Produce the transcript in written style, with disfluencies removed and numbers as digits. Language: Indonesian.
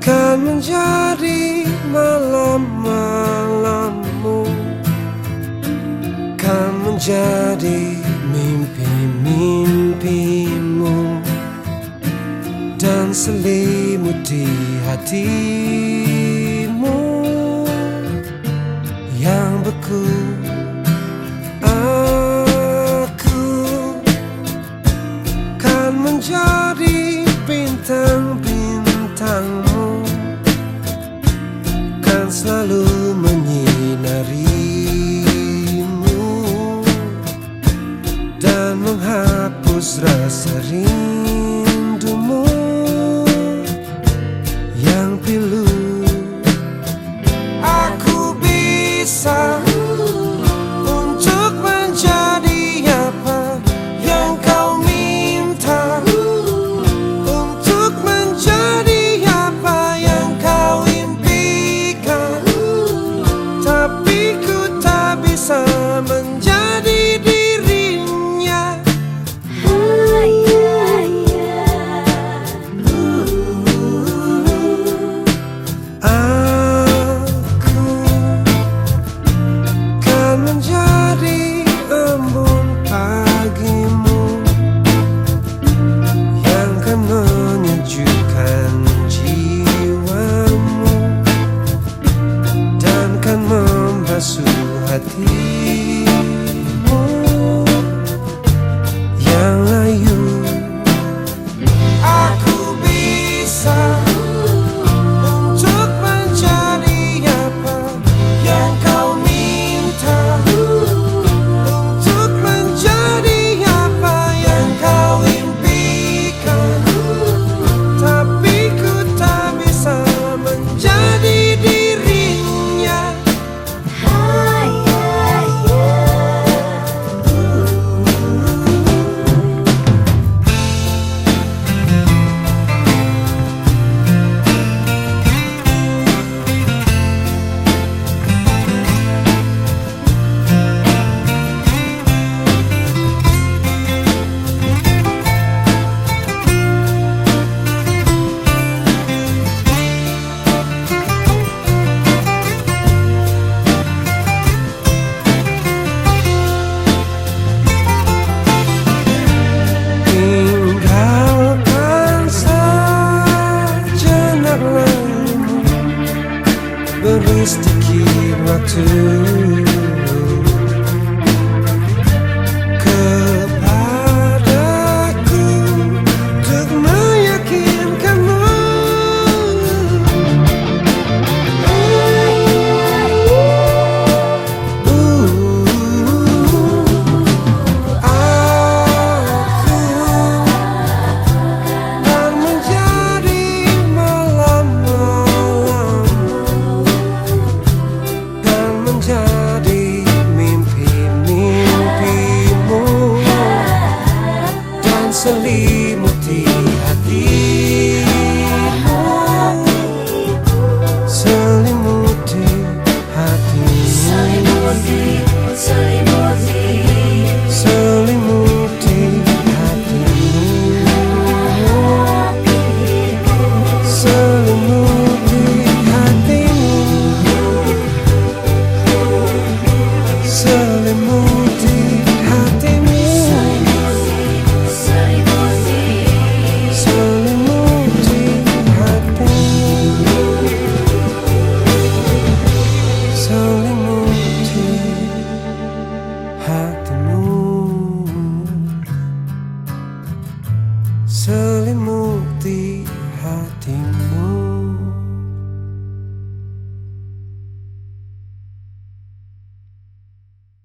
Kan menjadi malam-malammu, kan menjadi mimpi-mimpimu, dan selimuti hatimu yang beku. Aku kan menjadi bintang-bintangmu, kan selalu menyinarimu dan menghapus rasa rindumu yang pilu. Aku bisa untuk menjadi apa yang kau minta, untuk menjadi apa yang kau impikan, tapi ku tak bisa menjadi dirinya. Aku kan menjadi embun pagimu yang kan menyejukkan jiwamu dan kan membasuh hatimu yang layu. Aku bisa untuk menjadi apa yang kau minta, untuk menjadi apa yang kau impikan, tapi ku tak bisa menjadi dirinya. Tinggalkan sejenak lalumu, beri sedikit waktu kepadaku untuk meyakinkanmu. Aku kan menjadi malam-malammu, kan menjadi mimpi-mimpimu, dan selimuti hatimu, selimuti hatimu, selimuti hatimu, selimuti hatimu, selimuti hatimu, selimuti hatimu, selimuti hatimu, selimuti hatimu.